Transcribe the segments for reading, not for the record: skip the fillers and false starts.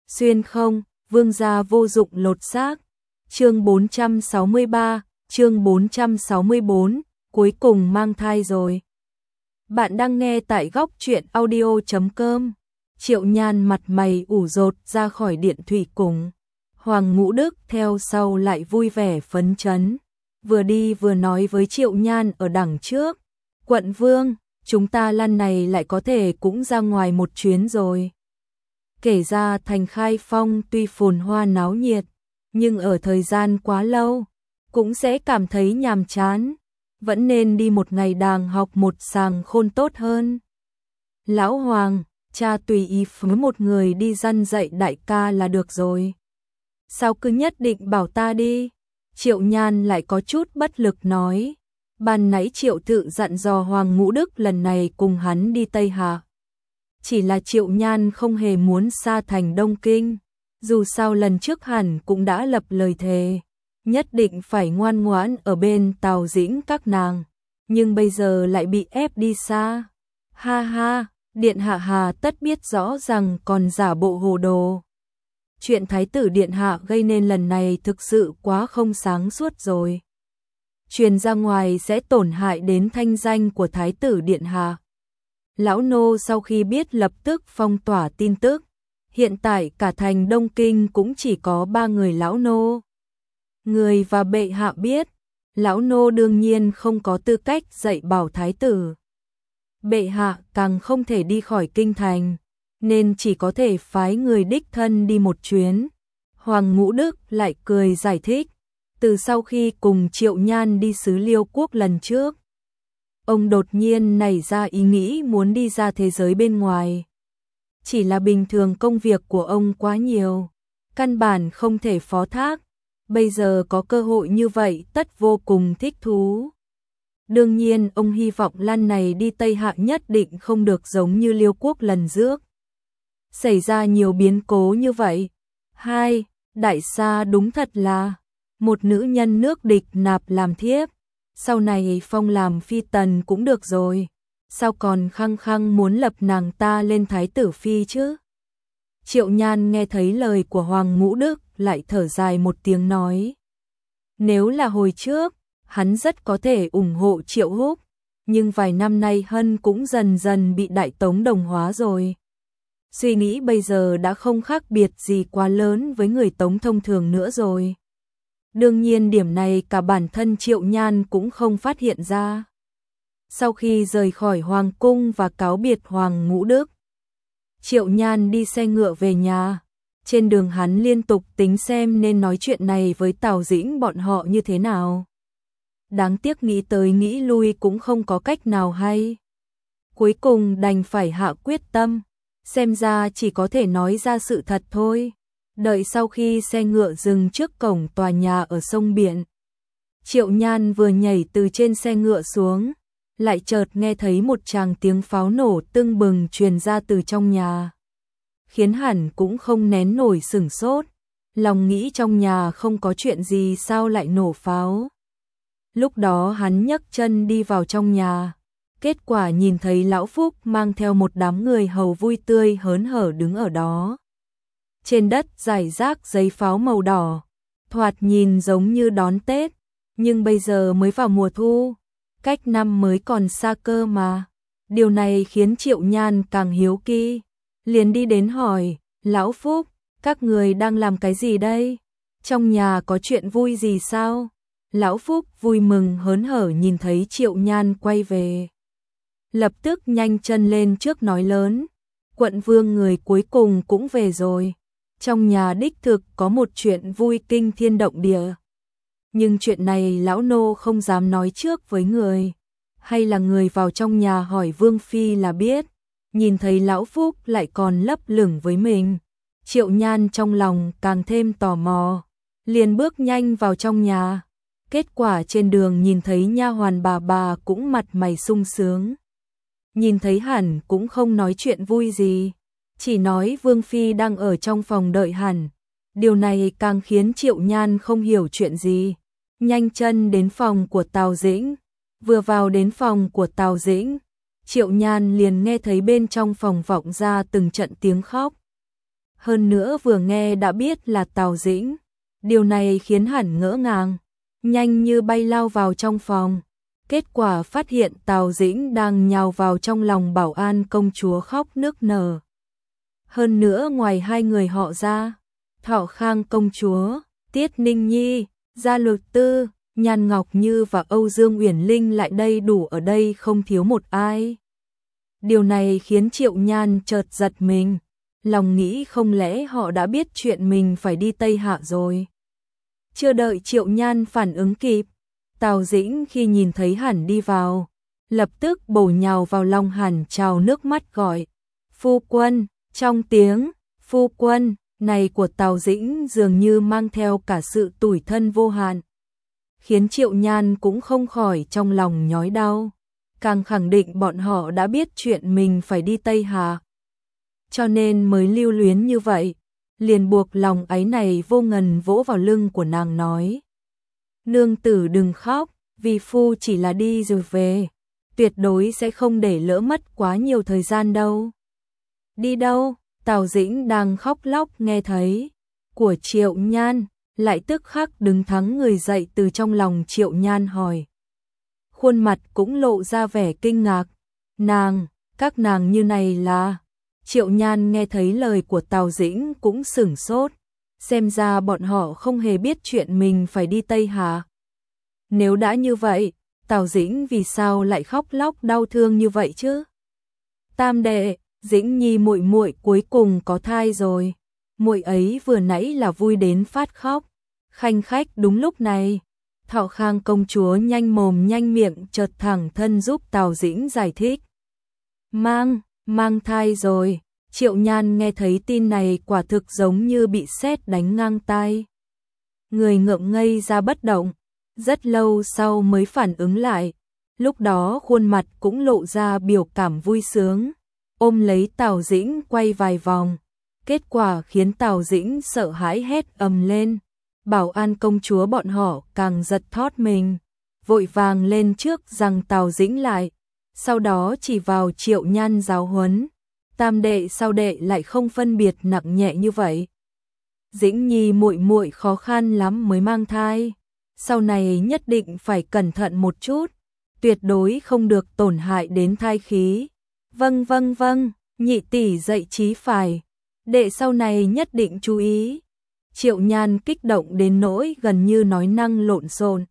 Xuyên không, vương gia vô dụng lột xác. Chương 463, chương 464, cuối cùng mang thai rồi. Bạn đang nghe tại góc truyện audio.com. Triệu Nhan mặt mày ủ rột ra khỏi điện thủy cùng. Hoàng Ngũ Đức theo sau lại vui vẻ phấn chấn. Vừa đi vừa nói với Triệu Nhan ở đằng trước. Quận Vương, chúng ta lần này lại có thể cũng ra ngoài một chuyến rồi. Kể ra thành Khai Phong tuy phồn hoa náo nhiệt, nhưng ở thời gian quá lâu, cũng sẽ cảm thấy nhàm chán. Vẫn nên đi một ngày đàng học một sàng khôn tốt hơn. Lão Hoàng, cha tùy ý với một người đi dăn dạy đại ca là được rồi. Sao cứ nhất định bảo ta đi? Triệu Nhan lại có chút bất lực nói. Ban nãy Triệu tự dặn dò Hoàng Ngũ Đức lần này cùng hắn đi Tây Hạ. Chỉ là Triệu Nhan không hề muốn xa thành Đông Kinh. Dù sao lần trước hẳn cũng đã lập lời thề, nhất định phải ngoan ngoãn ở bên Tào Dĩnh các nàng. Nhưng bây giờ lại bị ép đi xa. Ha ha, Điện Hạ hà tất biết rõ rằng còn giả bộ hồ đồ. Chuyện Thái tử Điện Hạ gây nên lần này thực sự quá không sáng suốt rồi. Truyền ra ngoài sẽ tổn hại đến thanh danh của Thái tử Điện Hạ. Lão nô sau khi biết lập tức phong tỏa tin tức. Hiện tại cả thành Đông Kinh cũng chỉ có 3 người lão nô. Người và bệ hạ biết, lão nô đương nhiên không có tư cách dạy bảo thái tử. Bệ hạ càng không thể đi khỏi kinh thành, nên chỉ có thể phái người đích thân đi một chuyến. Hoàng Ngũ Đức lại cười giải thích, từ sau khi cùng Triệu Nhan đi xứ Liêu Quốc lần trước, ông đột nhiên nảy ra ý nghĩ muốn đi ra thế giới bên ngoài. Chỉ là bình thường công việc của ông quá nhiều, căn bản không thể phó thác. Bây giờ có cơ hội như vậy tất vô cùng thích thú. Đương nhiên ông hy vọng lần này đi Tây Hạ nhất định không được giống như Liêu Quốc lần trước. Xảy ra nhiều biến cố như vậy. Hai, đại sa đúng thật là một nữ nhân nước địch nạp làm thiếp. Sau này phong làm phi tần cũng được rồi. Sao còn khăng khăng muốn lập nàng ta lên thái tử phi chứ? Triệu Nhan nghe thấy lời của Hoàng Ngũ Đức lại thở dài một tiếng nói. Nếu là hồi trước, hắn rất có thể ủng hộ Triệu Húc, nhưng vài năm nay Hân cũng dần dần bị Đại Tống đồng hóa rồi. Suy nghĩ bây giờ đã không khác biệt gì quá lớn với người Tống thông thường nữa rồi. Đương nhiên điểm này cả bản thân Triệu Nhan cũng không phát hiện ra. Sau khi rời khỏi Hoàng cung và cáo biệt Hoàng Ngũ Đức, Triệu Nhan đi xe ngựa về nhà. Trên đường hắn liên tục tính xem nên nói chuyện này với Tào Dĩnh bọn họ như thế nào. Đáng tiếc nghĩ tới nghĩ lui cũng không có cách nào hay. Cuối cùng đành phải hạ quyết tâm, xem ra chỉ có thể nói ra sự thật thôi. Đợi sau khi xe ngựa dừng trước cổng tòa nhà ở sông Biển, Triệu Nhan vừa nhảy từ trên xe ngựa xuống, lại chợt nghe thấy một tràng tiếng pháo nổ tưng bừng truyền ra từ trong nhà. Khiến hẳn cũng không nén nổi sửng sốt, lòng nghĩ trong nhà không có chuyện gì sao lại nổ pháo. Lúc đó hắn nhấc chân đi vào trong nhà, kết quả nhìn thấy Lão Phúc mang theo một đám người hầu vui tươi hớn hở đứng ở đó. Trên đất rải rác giấy pháo màu đỏ, thoạt nhìn giống như đón Tết, nhưng bây giờ mới vào mùa thu, cách năm mới còn xa cơ mà. Điều này khiến Triệu Nhan càng hiếu kỳ, liền đi đến hỏi, Lão Phúc, các người đang làm cái gì đây? Trong nhà có chuyện vui gì sao? Lão Phúc vui mừng hớn hở nhìn thấy Triệu Nhan quay về. Lập tức nhanh chân lên trước nói lớn, quận vương người cuối cùng cũng về rồi. Trong nhà đích thực có một chuyện vui kinh thiên động địa. Nhưng chuyện này lão nô không dám nói trước với người. Hay là người vào trong nhà hỏi Vương Phi là biết. Nhìn thấy Lão Phúc lại còn lấp lửng với mình, Triệu Nhan trong lòng càng thêm tò mò, liền bước nhanh vào trong nhà. Kết quả trên đường nhìn thấy nha hoàn bà cũng mặt mày sung sướng. Nhìn thấy hẳn cũng không nói chuyện vui gì, chỉ nói Vương Phi đang ở trong phòng đợi hẳn. Điều này càng khiến Triệu Nhan không hiểu chuyện gì. Nhanh chân đến phòng của Tào Dĩnh. Vừa vào đến phòng của Tào Dĩnh, Triệu Nhan liền nghe thấy bên trong phòng vọng ra từng trận tiếng khóc. Hơn nữa vừa nghe đã biết là Tào Dĩnh. Điều này khiến hắn ngỡ ngàng, nhanh như bay lao vào trong phòng. Kết quả phát hiện Tào Dĩnh đang nhào vào trong lòng Bảo An công chúa khóc nức nở. Hơn nữa ngoài hai người họ ra, Thọ Khang công chúa, Tiết Ninh Nhi, Gia Luật Tư, Nhan Ngọc Như và Âu Dương Uyển Linh lại đây đủ ở đây không thiếu một ai. Điều này khiến Triệu Nhan chợt giật mình, lòng nghĩ không lẽ họ đã biết chuyện mình phải đi Tây Hạ rồi. Chưa đợi Triệu Nhan phản ứng kịp, Tào Dĩnh khi nhìn thấy hắn đi vào, lập tức bổ nhào vào lòng hắn trào nước mắt gọi, phu quân. Trong tiếng phu quân này của Tào Dĩnh dường như mang theo cả sự tủi thân vô hạn, khiến Triệu Nhan cũng không khỏi trong lòng nhói đau, càng khẳng định bọn họ đã biết chuyện mình phải đi Tây Hà, cho nên mới lưu luyến như vậy, liền buộc lòng áy này vô ngần vỗ vào lưng của nàng nói: "Nương tử đừng khóc, vì phu chỉ là đi rồi về, tuyệt đối sẽ không để lỡ mất quá nhiều thời gian đâu." "Đi đâu?" Tào Dĩnh đang khóc lóc nghe thấy của Triệu Nhan, lại tức khắc đứng thẳng người dậy từ trong lòng Triệu Nhan hỏi. Khuôn mặt cũng lộ ra vẻ kinh ngạc. Các nàng như này là... Triệu Nhan nghe thấy lời của Tào Dĩnh cũng sửng sốt, xem ra bọn họ không hề biết chuyện mình phải đi Tây Hà. Nếu đã như vậy, Tào Dĩnh vì sao lại khóc lóc đau thương như vậy chứ? Tam đệ, Dĩnh Nhi muội muội cuối cùng có thai rồi. Muội ấy vừa nãy là vui đến phát khóc. Khanh khách đúng lúc này, Thọ Khang công chúa nhanh mồm nhanh miệng chợt thẳng thân giúp Tào Dĩnh giải thích. Mang thai rồi. Triệu Nhan nghe thấy tin này quả thực giống như bị sét đánh ngang tai. Người ngượng ngây ra bất động, rất lâu sau mới phản ứng lại, lúc đó khuôn mặt cũng lộ ra biểu cảm vui sướng, ôm lấy Tào Dĩnh quay vài vòng, kết quả khiến Tào Dĩnh sợ hãi hét ầm lên. Bảo An công chúa bọn họ càng giật thót mình, vội vàng lên trước giằng Tào Dĩnh lại, sau đó chỉ vào Triệu Nhan giáo huấn. Tam đệ sao đệ lại không phân biệt nặng nhẹ như vậy? Dĩnh Nhi muội muội khó khăn lắm mới mang thai, sau này nhất định phải cẩn thận một chút, tuyệt đối không được tổn hại đến thai khí. Vâng, nhị tỷ dạy chí phải, đệ sau này nhất định chú ý. Triệu Nhan kích động đến nỗi gần như nói năng lộn xộn.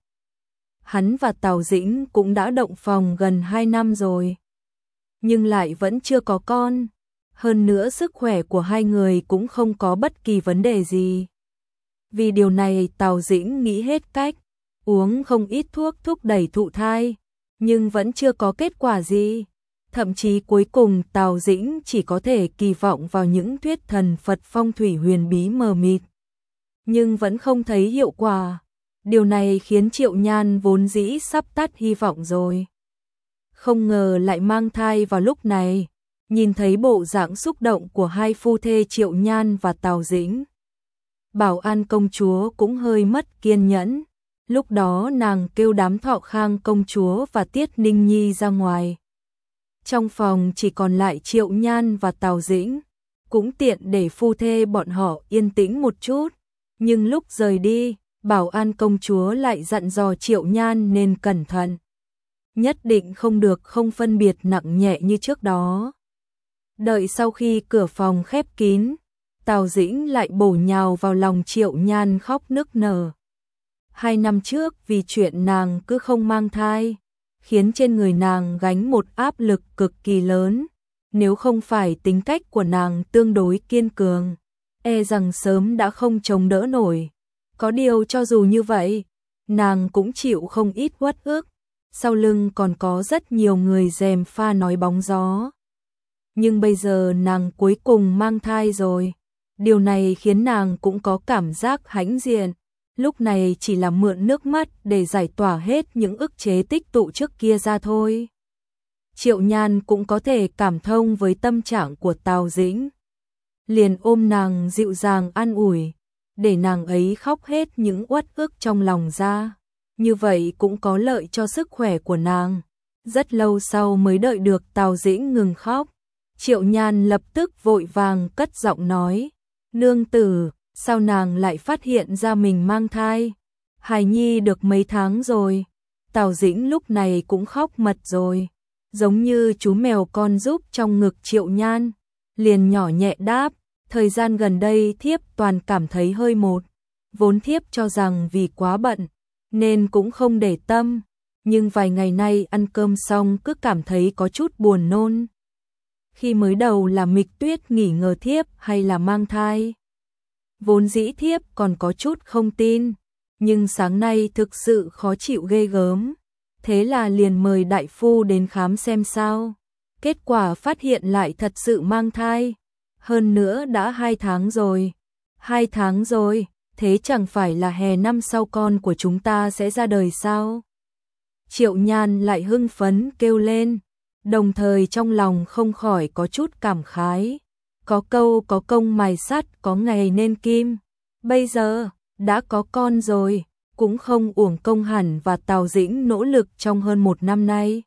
Hắn và Tào Dĩnh cũng đã động phòng gần 2 năm rồi, nhưng lại vẫn chưa có con. Hơn nữa sức khỏe của hai người cũng không có bất kỳ vấn đề gì. Vì điều này Tào Dĩnh nghĩ hết cách, uống không ít thuốc thúc đẩy thụ thai, nhưng vẫn chưa có kết quả gì. Thậm chí cuối cùng Tào Dĩnh chỉ có thể kỳ vọng vào những thuyết thần Phật phong thủy huyền bí mờ mịt, nhưng vẫn không thấy hiệu quả. Điều này khiến Triệu Nhan vốn dĩ sắp tắt hy vọng rồi, không ngờ lại mang thai vào lúc này. Nhìn thấy bộ dạng xúc động của hai phu thê Triệu Nhan và Tào Dĩnh, Bảo An công chúa cũng hơi mất kiên nhẫn. Lúc đó nàng kêu đám Thọ Khang công chúa và Tiết Ninh Nhi ra ngoài. Trong phòng chỉ còn lại Triệu Nhan và Tào Dĩnh, cũng tiện để phu thê bọn họ yên tĩnh một chút. Nhưng lúc rời đi, Bảo An công chúa lại dặn dò Triệu Nhan nên cẩn thận, nhất định không được không phân biệt nặng nhẹ như trước đó. Đợi sau khi cửa phòng khép kín, Tào Dĩnh lại bổ nhào vào lòng Triệu Nhan khóc nức nở. 2 năm trước vì chuyện nàng cứ không mang thai, khiến trên người nàng gánh một áp lực cực kỳ lớn. Nếu không phải tính cách của nàng tương đối kiên cường, e rằng sớm đã không chống đỡ nổi. Có điều cho dù như vậy, nàng cũng chịu không ít uất ức. Sau lưng còn có rất nhiều người gièm pha nói bóng gió. Nhưng bây giờ nàng cuối cùng mang thai rồi. Điều này khiến nàng cũng có cảm giác hãnh diện. Lúc này chỉ là mượn nước mắt để giải tỏa hết những ức chế tích tụ trước kia ra thôi. Triệu Nhan cũng có thể cảm thông với tâm trạng của Tào Dĩnh, liền ôm nàng dịu dàng an ủi, để nàng ấy khóc hết những uất ức trong lòng ra. Như vậy cũng có lợi cho sức khỏe của nàng. Rất lâu sau mới đợi được Tào Dĩnh ngừng khóc, Triệu Nhan lập tức vội vàng cất giọng nói, Nương tử, sao nàng lại phát hiện ra mình mang thai? Hài nhi được mấy tháng rồi? Tào Dĩnh lúc này cũng khóc mật rồi, giống như chú mèo con giúp trong ngực Triệu Nhan, liền nhỏ nhẹ đáp, thời gian gần đây thiếp toàn cảm thấy hơi một, vốn thiếp cho rằng vì quá bận, nên cũng không để tâm, nhưng vài ngày nay ăn cơm xong cứ cảm thấy có chút buồn nôn. Khi mới đầu là Mịch Tuyết nghỉ ngờ thiếp hay là mang thai. Vốn dĩ thiếp còn có chút không tin, nhưng sáng nay thực sự khó chịu ghê gớm. Thế là liền mời đại phu đến khám xem sao. Kết quả phát hiện lại thật sự mang thai. Hơn nữa đã 2 tháng rồi. 2 tháng rồi, thế chẳng phải là hè năm sau con của chúng ta sẽ ra đời sao? Triệu Nhan lại hưng phấn kêu lên, đồng thời trong lòng không khỏi có chút cảm khái. Có câu có công mài sắt, có ngày nên kim. Bây giờ, đã có con rồi, cũng không uổng công hẳn và Tào Dĩnh nỗ lực trong hơn 1 năm nay.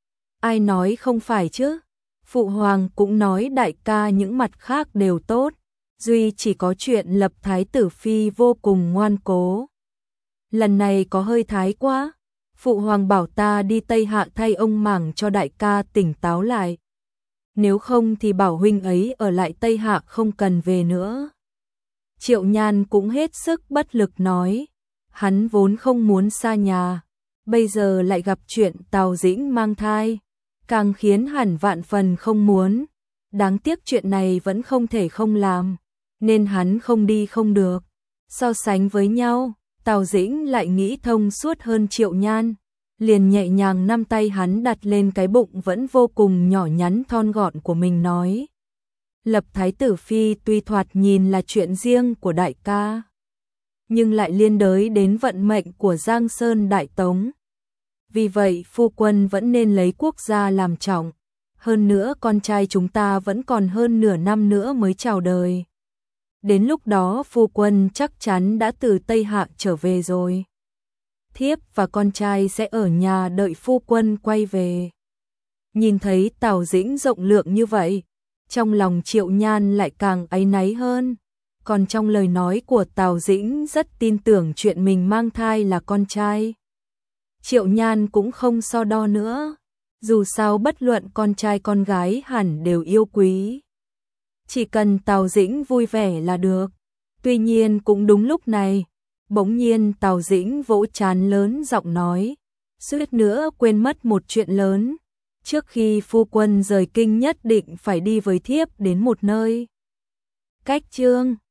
Ai nói không phải chứ? Phụ hoàng cũng nói đại ca những mặt khác đều tốt, duy chỉ có chuyện lập thái tử phi vô cùng ngoan cố. Lần này có hơi thái quá, phụ hoàng bảo ta đi Tây Hạ thay ông Mảng cho đại ca tỉnh táo lại. Nếu không thì bảo huynh ấy ở lại Tây Hạ không cần về nữa. Triệu Nhan cũng hết sức bất lực nói, hắn vốn không muốn xa nhà, bây giờ lại gặp chuyện Tào Dĩnh mang thai, càng khiến hẳn vạn phần không muốn. Đáng tiếc chuyện này vẫn không thể không làm, nên hắn không đi không được. So sánh với nhau, Tào Dĩnh lại nghĩ thông suốt hơn Triệu Nhan, liền nhẹ nhàng nắm tay hắn đặt lên cái bụng vẫn vô cùng nhỏ nhắn thon gọn của mình nói. Lập thái tử phi tuy thoạt nhìn là chuyện riêng của đại ca, nhưng lại liên đới đến vận mệnh của Giang Sơn Đại Tống. Vì vậy phu quân vẫn nên lấy quốc gia làm trọng. Hơn nữa con trai chúng ta vẫn còn hơn nửa năm nữa mới chào đời. Đến lúc đó phu quân chắc chắn đã từ Tây Hạ trở về rồi. Thiếp và con trai sẽ ở nhà đợi phu quân quay về. Nhìn thấy Tào Dĩnh rộng lượng như vậy, trong lòng Triệu Nhan lại càng áy náy hơn. Còn trong lời nói của Tào Dĩnh rất tin tưởng chuyện mình mang thai là con trai. Triệu Nhan cũng không so đo nữa. Dù sao bất luận con trai con gái hẳn đều yêu quý. Chỉ cần Tào Dĩnh vui vẻ là được. Tuy nhiên cũng đúng lúc này, bỗng nhiên Tào Dĩnh vỗ trán lớn giọng nói, suýt nữa quên mất một chuyện lớn. Trước khi phu quân rời kinh nhất định phải đi với thiếp đến một nơi. Cách chương